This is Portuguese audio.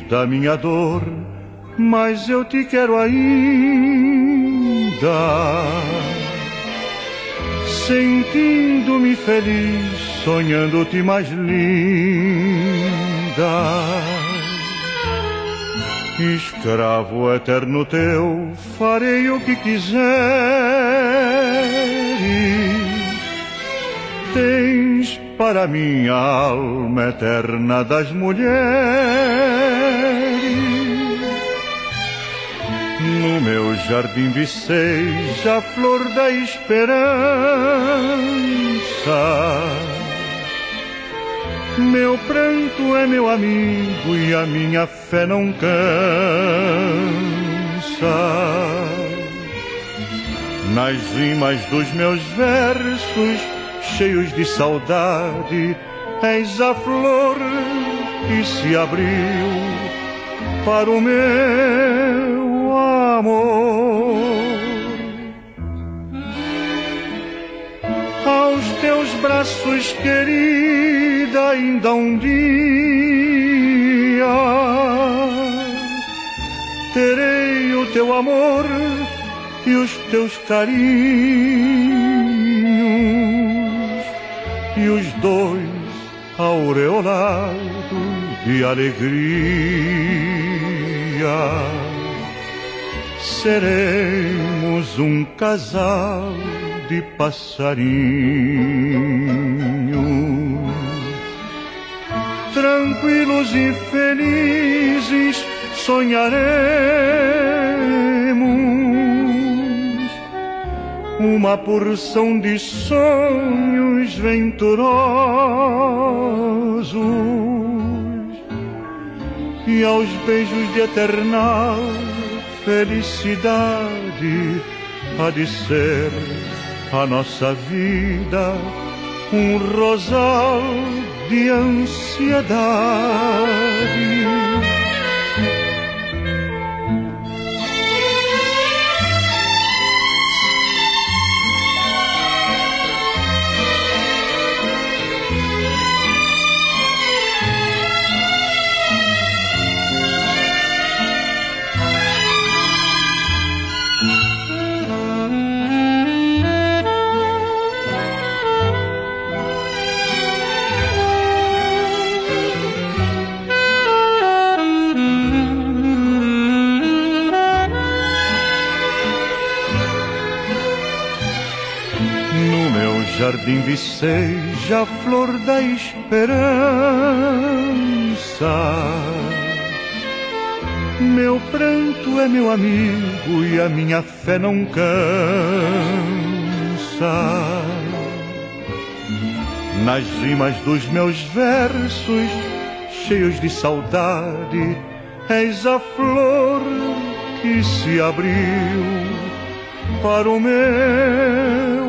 da minha dor, mas eu te quero ainda, sentindo-me feliz, sonhando-te mais linda. Escravo eterno teu, farei o que quiseres. Tens para minha alma eterna das mulheres. No meu jardim viceis a flor da esperança. Meu pranto é meu amigo e a minha fé não cansa. Nas rimas dos meus versos, cheios de saudade, és a flor que se abriu para o meu amor. Aos teus braços, querida, ainda um dia terei o teu amor e os teus carinhos, e os dois aureolados de alegria. Seremos um casal de passarinhos, tranquilos e felizes sonharemos uma porção de sonhos venturosos, e aos beijos de eternal felicidade há de ser a nossa vida um rosal de ansiedade. Jardim viceis a flor da esperança. Meu pranto é meu amigo e a minha fé não cansa. Nas rimas dos meus versos, cheios de saudade, és a flor que se abriu para o meu